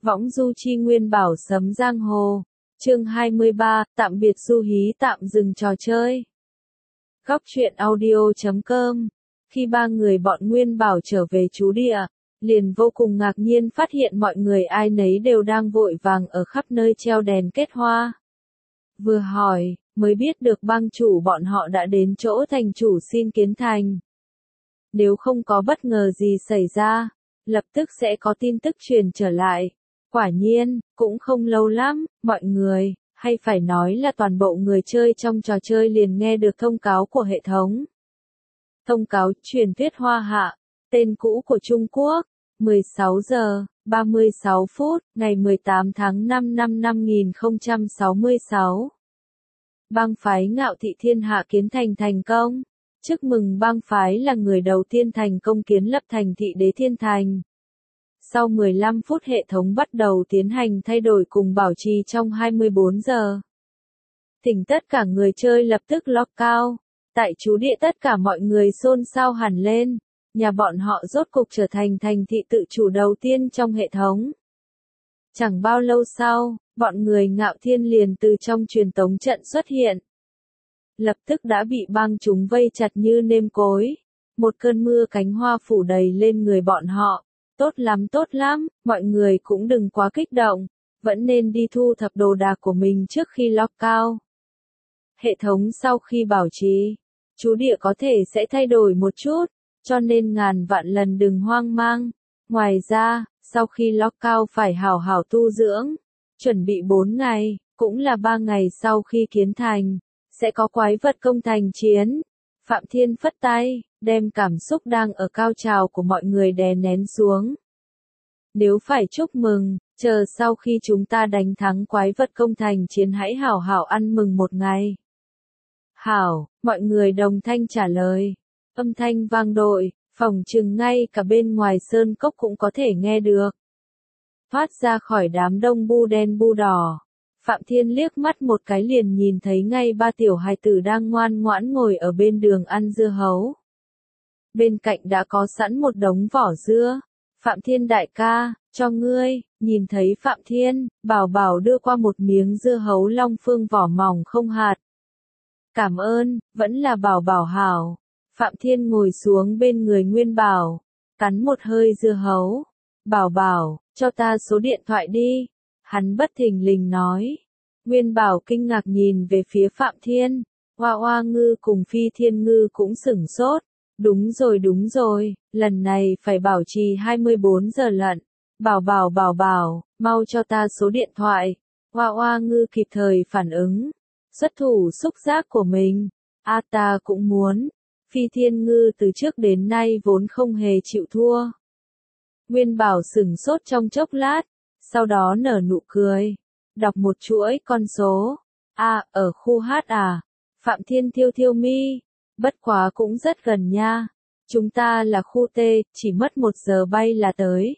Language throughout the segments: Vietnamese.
Võng du chi nguyên bảo sấm giang hồ. Chương 23, tạm biệt du hí, tạm dừng trò chơi. Góc truyện audio.com. Khi ba người bọn Nguyên Bảo trở về trú địa, liền vô cùng ngạc nhiên phát hiện mọi người ai nấy đều đang vội vàng ở khắp nơi treo đèn kết hoa. Vừa hỏi, mới biết được bang chủ bọn họ đã đến chỗ thành chủ xin kiến thành. Nếu không có bất ngờ gì xảy ra, lập tức sẽ có tin tức truyền trở lại. Quả nhiên, cũng không lâu lắm, mọi người, hay phải nói là toàn bộ người chơi trong trò chơi liền nghe được thông cáo của hệ thống. Thông cáo truyền thuyết Hoa Hạ, tên cũ của Trung Quốc, 16 giờ, 36 phút, ngày 18 tháng 5 năm 5066. Bang phái Ngạo Thị Thiên Hạ kiến thành thành công. Chúc mừng bang phái là người đầu tiên thành công kiến lập thành thị Đế Thiên Thành. Sau 15 phút hệ thống bắt đầu tiến hành thay đổi cùng bảo trì trong 24 giờ. Thỉnh tất cả người chơi lập tức lockout. Tại trú địa tất cả mọi người xôn xao hẳn lên. Nhà bọn họ rốt cục trở thành thành thị tự chủ đầu tiên trong hệ thống. Chẳng bao lâu sau, bọn người Ngạo Thiên liền từ trong truyền tống trận xuất hiện. Lập tức đã bị bang chúng vây chặt như nêm cối. Một cơn mưa cánh hoa phủ đầy lên người bọn họ. Tốt lắm, mọi người cũng đừng quá kích động, vẫn nên đi thu thập đồ đạc của mình trước khi lockout. Hệ thống sau khi bảo trì, trú địa có thể sẽ thay đổi một chút, cho nên ngàn vạn lần đừng hoang mang. Ngoài ra, sau khi lockout phải hảo hảo tu dưỡng, chuẩn bị 4 ngày, cũng là 3 ngày sau khi kiến thành, sẽ có quái vật công thành chiến. Phạm Thiên phất tay, đem cảm xúc đang ở cao trào của mọi người đè nén xuống. Nếu phải chúc mừng, chờ sau khi chúng ta đánh thắng quái vật công thành chiến hãy hảo hảo ăn mừng một ngày. Hảo, mọi người đồng thanh trả lời. Âm thanh vang dội, phỏng chừng ngay cả bên ngoài sơn cốc cũng có thể nghe được. Thoát ra khỏi đám đông bu đen bu đỏ. Phạm Thiên liếc mắt một cái liền nhìn thấy ngay ba tiểu hài tử đang ngoan ngoãn ngồi ở bên đường ăn dưa hấu. Bên cạnh đã có sẵn một đống vỏ dưa. Phạm Thiên đại ca, cho ngươi. Nhìn thấy Phạm Thiên, Bảo Bảo đưa qua một miếng dưa hấu Long Phương vỏ mỏng không hạt. Cảm ơn, vẫn là Bảo Bảo hảo. Phạm Thiên ngồi xuống bên người Nguyên Bảo, cắn một hơi dưa hấu. Bảo Bảo, cho ta số điện thoại đi. Hắn bất thình lình nói. Nguyên Bảo kinh ngạc nhìn về phía Phạm Thiên. Hoa Hoa Ngư cùng Phi Thiên Ngư cũng sửng sốt. Đúng rồi, lần này phải bảo trì 24 giờ lận. Bảo Bảo, mau cho ta số điện thoại. Hoa Hoa Ngư kịp thời phản ứng. Xuất thủ xúc giác của mình. Ta cũng muốn. Phi Thiên Ngư từ trước đến nay vốn không hề chịu thua. Nguyên Bảo sửng sốt trong chốc lát. Sau đó nở nụ cười. Đọc một chuỗi con số. Ở khu H à? Phạm Thiên thiêu mi. Bất quá cũng rất gần nha. Chúng ta là khu T, chỉ mất 1 giờ bay là tới.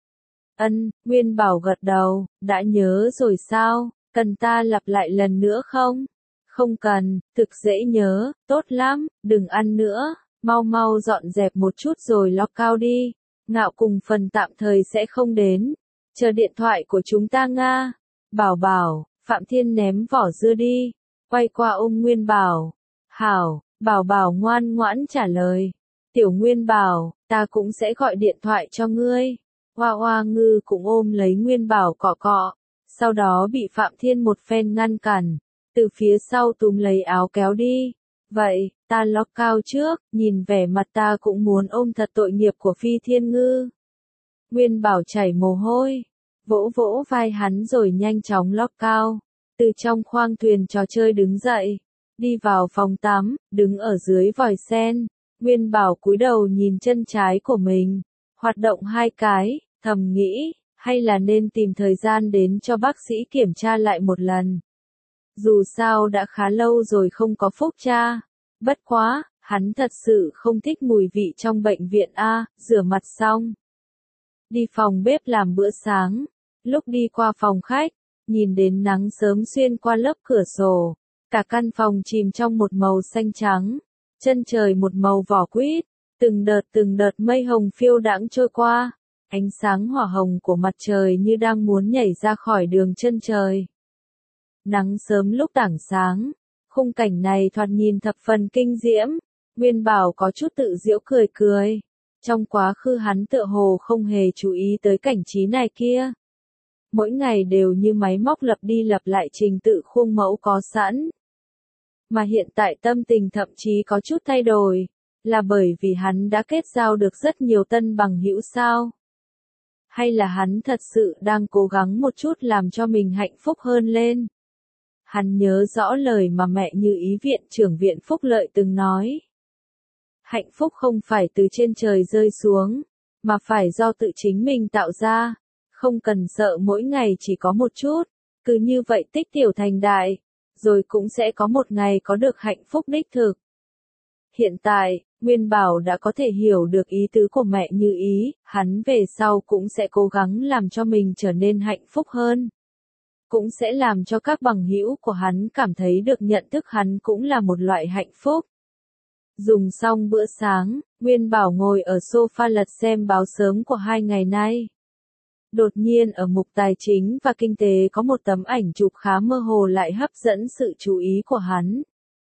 Nguyên Bảo gật đầu, đã nhớ rồi sao? Cần ta lặp lại lần nữa không? Không cần, thực dễ nhớ, tốt lắm, đừng ăn nữa. Mau dọn dẹp một chút rồi lockout đi. Ngạo cùng phần tạm thời sẽ không đến. Chờ điện thoại của chúng ta nga. Bảo, Phạm Thiên ném vỏ dưa đi. Quay qua ôm Nguyên Bảo. Hảo, Bảo ngoan ngoãn trả lời. Tiểu Nguyên Bảo, ta cũng sẽ gọi điện thoại cho ngươi. Hoa Hoa Ngư cũng ôm lấy Nguyên Bảo cọ. Sau đó bị Phạm Thiên một phen ngăn cản. Từ phía sau túm lấy áo kéo đi. Vậy, ta lockout trước, nhìn vẻ mặt ta cũng muốn ôm thật tội nghiệp của Phi Thiên Ngư. Nguyên Bảo chảy mồ hôi. Vỗ vai hắn rồi nhanh chóng lockout. Từ trong khoang thuyền trò chơi đứng dậy. Đi vào phòng tắm, đứng ở dưới vòi sen. Nguyên Bảo cúi đầu nhìn chân trái của mình. Hoạt động 2 cái, thầm nghĩ, hay là nên tìm thời gian đến cho bác sĩ kiểm tra lại một lần. Dù sao đã khá lâu rồi không có phúc tra. Bất quá, hắn thật sự không thích mùi vị trong bệnh viện rửa mặt xong. Đi phòng bếp làm bữa sáng. Lúc đi qua phòng khách, nhìn đến nắng sớm xuyên qua lớp cửa sổ. Cả căn phòng chìm trong một màu xanh trắng. Chân trời một màu vỏ quýt. Từng đợt mây hồng phiêu đãng trôi qua. Ánh sáng hỏa hồng của mặt trời như đang muốn nhảy ra khỏi đường chân trời. Nắng sớm lúc tảng sáng, khung cảnh này thoạt nhìn thập phần kinh diễm, Nguyên Bảo có chút tự giễu cười cười. Trong quá khứ hắn tựa hồ không hề chú ý tới cảnh trí này kia. Mỗi ngày đều như máy móc lặp đi lặp lại trình tự khuôn mẫu có sẵn. Mà hiện tại tâm tình thậm chí có chút thay đổi, là bởi vì hắn đã kết giao được rất nhiều tân bằng hữu sao? Hay là hắn thật sự đang cố gắng một chút làm cho mình hạnh phúc hơn lên? Hắn nhớ rõ lời mà mẹ Như Ý viện trưởng viện phúc lợi từng nói. Hạnh phúc không phải từ trên trời rơi xuống, mà phải do tự chính mình tạo ra, không cần sợ mỗi ngày chỉ có một chút, cứ như vậy tích tiểu thành đại, rồi cũng sẽ có một ngày có được hạnh phúc đích thực. Hiện tại, Nguyên Bảo đã có thể hiểu được ý tứ của mẹ Như Ý, hắn về sau cũng sẽ cố gắng làm cho mình trở nên hạnh phúc hơn. Cũng sẽ làm cho các bằng hữu của hắn cảm thấy được nhận thức hắn cũng là một loại hạnh phúc. Dùng xong bữa sáng, Nguyên Bảo ngồi ở sofa lật xem báo sớm của 2 ngày nay. Đột nhiên ở mục tài chính và kinh tế có một tấm ảnh chụp khá mơ hồ lại hấp dẫn sự chú ý của hắn.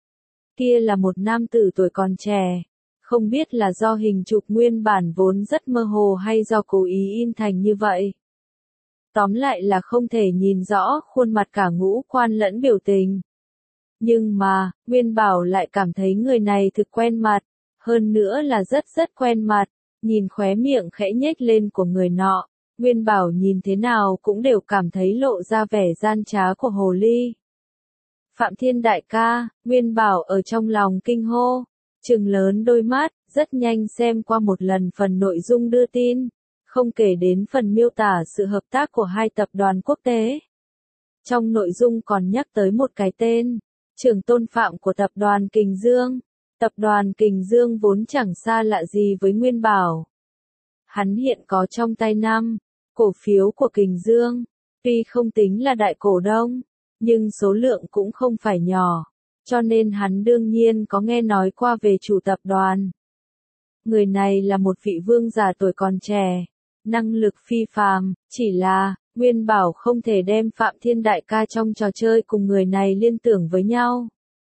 Kia là một nam tử tuổi còn trẻ. Không biết là do hình chụp nguyên bản vốn rất mơ hồ hay do cố ý in thành như vậy. Tóm lại là không thể nhìn rõ khuôn mặt cả ngũ quan lẫn biểu tình. Nhưng mà, Nguyên Bảo lại cảm thấy người này thực quen mặt, hơn nữa là rất quen mặt, nhìn khóe miệng khẽ nhếch lên của người nọ, Nguyên Bảo nhìn thế nào cũng đều cảm thấy lộ ra vẻ gian trá của hồ ly. Phạm Thiên đại ca, Nguyên Bảo ở trong lòng kinh hô, trừng lớn đôi mắt, rất nhanh xem qua một lần phần nội dung đưa tin, không kể đến phần miêu tả sự hợp tác của hai tập đoàn quốc tế. Trong nội dung còn nhắc tới một cái tên, trưởng tôn phạm của tập đoàn Kình Dương. Tập đoàn Kình Dương vốn chẳng xa lạ gì với Nguyên Bảo. Hắn hiện có trong tay 5 cổ phiếu của Kình Dương, tuy không tính là đại cổ đông, nhưng số lượng cũng không phải nhỏ, cho nên hắn đương nhiên có nghe nói qua về chủ tập đoàn. Người này là một vị vương giả tuổi còn trẻ, năng lực phi phàm, chỉ là, Nguyên Bảo không thể đem Phạm Thiên đại ca trong trò chơi cùng người này liên tưởng với nhau.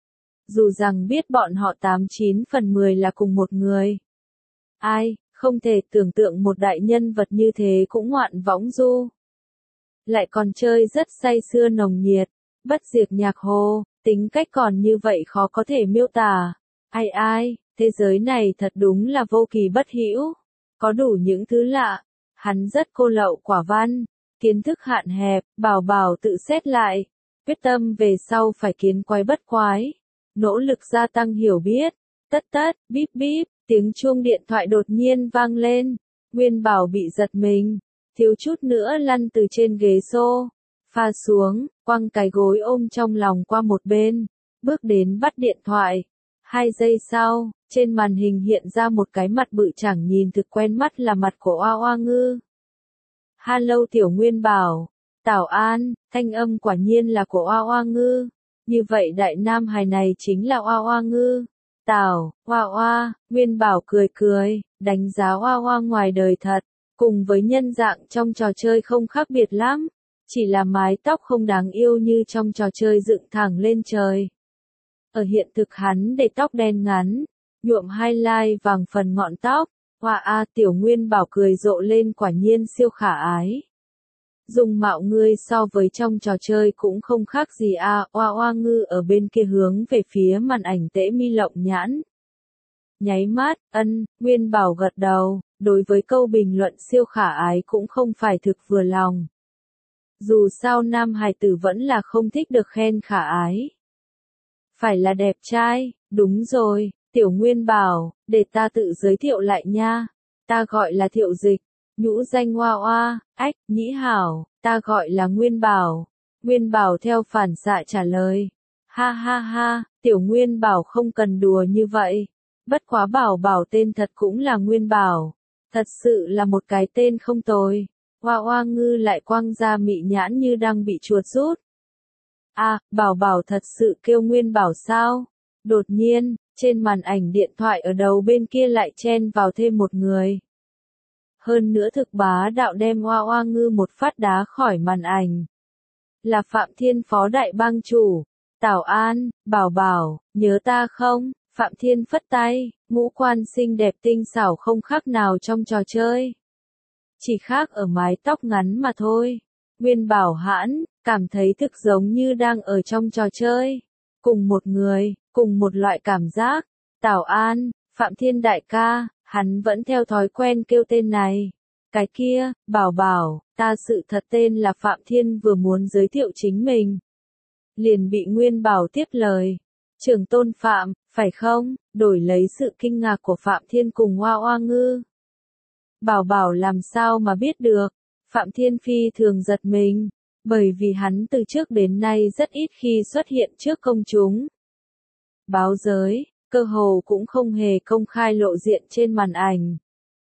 Dù rằng biết bọn họ 89 phần 10 là cùng một người. Ai, không thể tưởng tượng một đại nhân vật như thế cũng ngoạn võng du. Lại còn chơi rất say sưa nồng nhiệt, bất diệt nhạc hồ, tính cách còn như vậy khó có thể miêu tả. Ai, thế giới này thật đúng là vô kỳ bất hữu, có đủ những thứ lạ. Hắn rất cô lậu quả văn, kiến thức hạn hẹp, bảo tự xét lại, quyết tâm về sau phải kiến quái bất quái, nỗ lực gia tăng hiểu biết. Tất, bíp bíp, tiếng chuông điện thoại đột nhiên vang lên, Nguyên Bảo bị giật mình, thiếu chút nữa lăn từ trên ghế sofa xuống, quăng cái gối ôm trong lòng qua một bên, bước đến bắt điện thoại. 2 giây sau, trên màn hình hiện ra một cái mặt bự chẳng nhìn thực quen mắt là mặt của Oa Oa Ngư. Hello tiểu Nguyên Bảo, Tảo An, thanh âm quả nhiên là của Oa Oa Ngư. Như vậy đại nam hài này chính là Oa Oa Ngư. Tảo, Oa, Nguyên Bảo cười, đánh giá Oa ngoài đời thật, cùng với nhân dạng trong trò chơi không khác biệt lắm, chỉ là mái tóc không đáng yêu như trong trò chơi dựng thẳng lên trời. Ở hiện thực hắn để tóc đen ngắn, nhuộm highlight vàng phần ngọn tóc, tiểu Nguyên Bảo cười rộ lên quả nhiên siêu khả ái. Dung mạo ngươi so với trong trò chơi cũng không khác gì Oa Ngư ở bên kia hướng về phía màn ảnh tễ mi lộng nhãn. Nháy mắt, Nguyên Bảo gật đầu, đối với câu bình luận siêu khả ái cũng không phải thực vừa lòng. Dù sao nam hài tử vẫn là không thích được khen khả ái. Phải là đẹp trai, đúng rồi, tiểu Nguyên Bảo, để ta tự giới thiệu lại nha. Ta gọi là Thiệu Dịch, nhũ danh Oa, nhĩ hảo, ta gọi là Nguyên Bảo. Nguyên Bảo theo phản xạ trả lời. Ha, tiểu Nguyên Bảo không cần đùa như vậy. Bất quá Bảo tên thật cũng là Nguyên Bảo. Thật sự là một cái tên không tồi. Oa Ngư lại quăng ra mị nhãn như đang bị chuột rút. Bảo thật sự kêu Nguyên Bảo sao? Đột nhiên, trên màn ảnh điện thoại ở đầu bên kia lại chen vào thêm một người. Hơn nữa thực bá đạo đem Hoa Hoa Ngư một phát đá khỏi màn ảnh. Là Phạm Thiên phó đại bang chủ. Tảo An, bảo bảo, nhớ ta không? Phạm Thiên phất tay, ngũ quan xinh đẹp tinh xảo không khác nào trong trò chơi. Chỉ khác ở mái tóc ngắn mà thôi. Nguyên Bảo hãn, cảm thấy thực giống như đang ở trong trò chơi. Cùng một người, cùng một loại cảm giác. Tảo An, Phạm Thiên đại ca, hắn vẫn theo thói quen kêu tên này. Cái kia, bảo bảo, ta sự thật tên là Phạm Thiên vừa muốn giới thiệu chính mình. Liền bị Nguyên Bảo tiếp lời. Trưởng tôn Phạm, phải không? Đổi lấy sự kinh ngạc của Phạm Thiên cùng Hoa Hoa Ngư. Bảo bảo làm sao mà biết được? Phạm Thiên phi thường giật mình, bởi vì hắn từ trước đến nay rất ít khi xuất hiện trước công chúng. Báo giới, cơ hồ cũng không hề công khai lộ diện trên màn ảnh.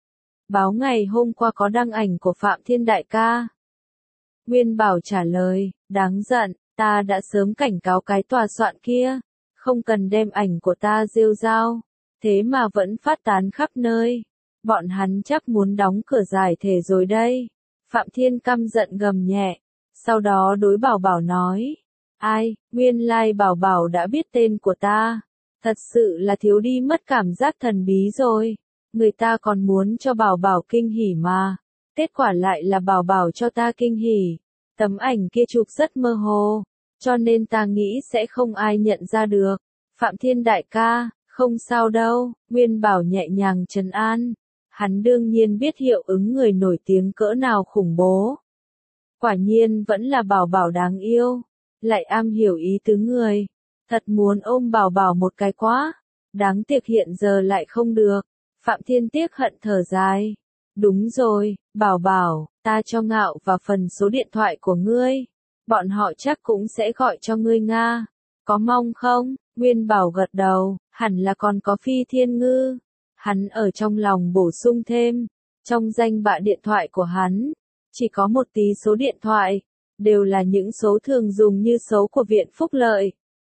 Báo ngày hôm qua có đăng ảnh của Phạm Thiên đại ca. Nguyên Bảo trả lời, đáng giận, ta đã sớm cảnh cáo cái tòa soạn kia, không cần đem ảnh của ta rêu rao, thế mà vẫn phát tán khắp nơi. Bọn hắn chắc muốn đóng cửa giải thể rồi đây. Phạm Thiên căm giận gầm nhẹ, sau đó đối bảo bảo nói, ai, nguyên lai bảo bảo đã biết tên của ta, thật sự là thiếu đi mất cảm giác thần bí rồi, người ta còn muốn cho bảo bảo kinh hỉ mà, kết quả lại là bảo bảo cho ta kinh hỉ, tấm ảnh kia chụp rất mơ hồ, cho nên ta nghĩ sẽ không ai nhận ra được. Phạm Thiên đại ca, không sao đâu, Nguyên Bảo nhẹ nhàng trấn an. Hắn đương nhiên biết hiệu ứng người nổi tiếng cỡ nào khủng bố. Quả nhiên vẫn là bảo bảo đáng yêu, lại am hiểu ý tứ người. Thật muốn ôm bảo bảo một cái quá, đáng tiếc hiện giờ lại không được. Phạm Thiên tiếc hận thở dài. Đúng rồi, bảo bảo, ta cho Ngạo và phần số điện thoại của ngươi. Bọn họ chắc cũng sẽ gọi cho ngươi Nga. Có mong không? Nguyên Bảo gật đầu, hẳn là còn có Phi Thiên Ngư. Hắn ở trong lòng bổ sung thêm, trong danh bạ điện thoại của hắn, chỉ có một tí số điện thoại, đều là những số thường dùng như số của Viện Phúc Lợi,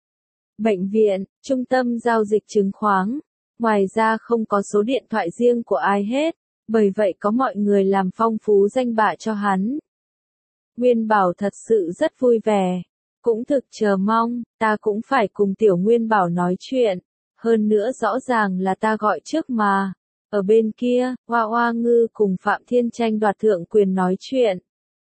bệnh viện, trung tâm giao dịch chứng khoán, ngoài ra không có số điện thoại riêng của ai hết, bởi vậy có mọi người làm phong phú danh bạ cho hắn. Nguyên Bảo thật sự rất vui vẻ, cũng thực chờ mong, ta cũng phải cùng Tiểu Nguyên Bảo nói chuyện. Hơn nữa rõ ràng là ta gọi trước mà. Ở bên kia, Hoa Hoa Ngư cùng Phạm Thiên tranh đoạt thượng quyền nói chuyện.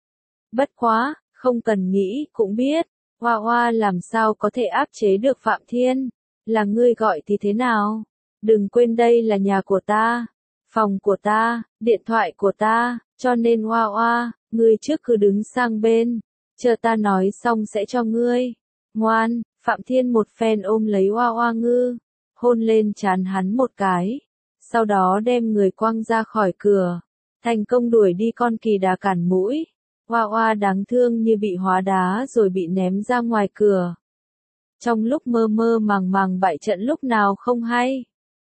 Bất quá, không cần nghĩ cũng biết, Hoa Hoa làm sao có thể áp chế được Phạm Thiên. Là ngươi gọi thì thế nào? Đừng quên đây là nhà của ta, phòng của ta, điện thoại của ta, cho nên Hoa Hoa, ngươi trước cứ đứng sang bên, chờ ta nói xong sẽ cho ngươi. Ngoan, Phạm Thiên một phen ôm lấy Hoa Hoa Ngư, hôn lên trán hắn một cái, sau đó đem người quăng ra khỏi cửa, thành công đuổi đi con kỳ đà cản mũi. Hoa Hoa đáng thương như bị hóa đá rồi bị ném ra ngoài cửa. Trong lúc mơ mơ màng màng bại trận lúc nào không hay.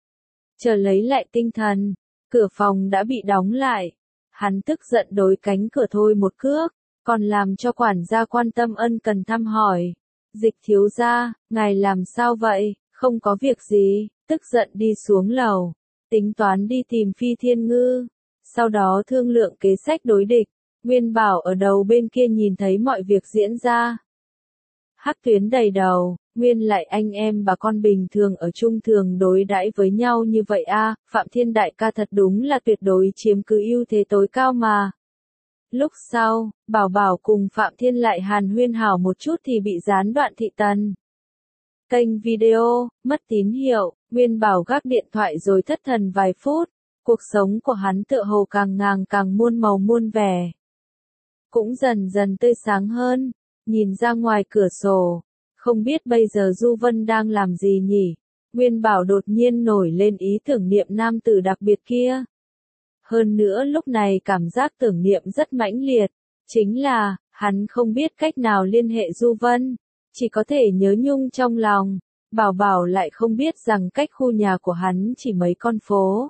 Chờ lấy lại tinh thần, cửa phòng đã bị đóng lại. Hắn tức giận đối cánh cửa thôi một cước, còn làm cho quản gia quan tâm ân cần thăm hỏi. Dịch thiếu gia, ngài làm sao vậy? Không có việc gì, tức giận đi xuống lầu, tính toán đi tìm Phi Thiên Ngư, sau đó thương lượng kế sách đối địch. Nguyên Bảo ở đầu bên kia nhìn thấy mọi việc diễn ra. Hắc tuyến đầy đầu, nguyên lại anh em bà con bình thường ở chung thường đối đãi với nhau như vậy a, Phạm Thiên đại ca thật đúng là tuyệt đối chiếm cứ ưu thế tối cao mà. Lúc sau, Bảo Bảo cùng Phạm Thiên lại hàn huyên hảo một chút thì bị gián đoạn thị tần. Kênh video, mất tín hiệu, Nguyên Bảo gác điện thoại rồi thất thần vài phút, cuộc sống của hắn tựa hồ càng muôn màu muôn vẻ. Cũng dần dần tươi sáng hơn, nhìn ra ngoài cửa sổ, không biết bây giờ Du Vân đang làm gì nhỉ? Nguyên Bảo đột nhiên nổi lên ý tưởng niệm nam tử đặc biệt kia. Hơn nữa lúc này cảm giác tưởng niệm rất mãnh liệt, chính là, hắn không biết cách nào liên hệ Du Vân, chỉ có thể nhớ nhung trong lòng. Bảo Bảo lại không biết rằng cách khu nhà của hắn chỉ mấy con phố.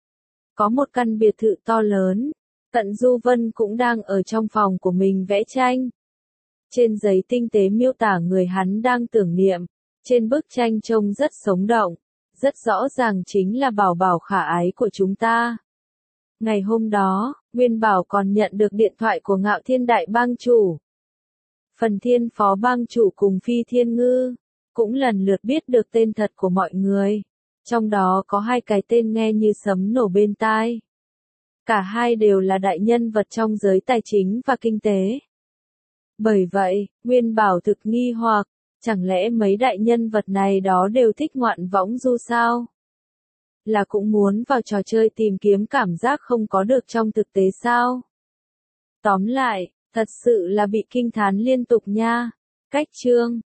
Có một căn biệt thự to lớn, Tận Du Vân cũng đang ở trong phòng của mình vẽ tranh. Trên giấy tinh tế miêu tả người hắn đang tưởng niệm, trên bức tranh trông rất sống động, rất rõ ràng chính là Bảo Bảo khả ái của chúng ta. Ngày hôm đó, Nguyên Bảo còn nhận được điện thoại của Ngạo Thiên Đại Bang Chủ. Phần Thiên Phó Bang Chủ cùng Phi Thiên Ngư, cũng lần lượt biết được tên thật của mọi người. Trong đó có hai cái tên nghe như sấm nổ bên tai. Cả hai đều là đại nhân vật trong giới tài chính và kinh tế. Bởi vậy, Nguyên Bảo thực nghi hoặc, chẳng lẽ mấy đại nhân vật này đó đều thích ngoạn võng du sao? Là cũng muốn vào trò chơi tìm kiếm cảm giác không có được trong thực tế sao? Tóm lại, thật sự là bị kinh thán liên tục nha. Cách chương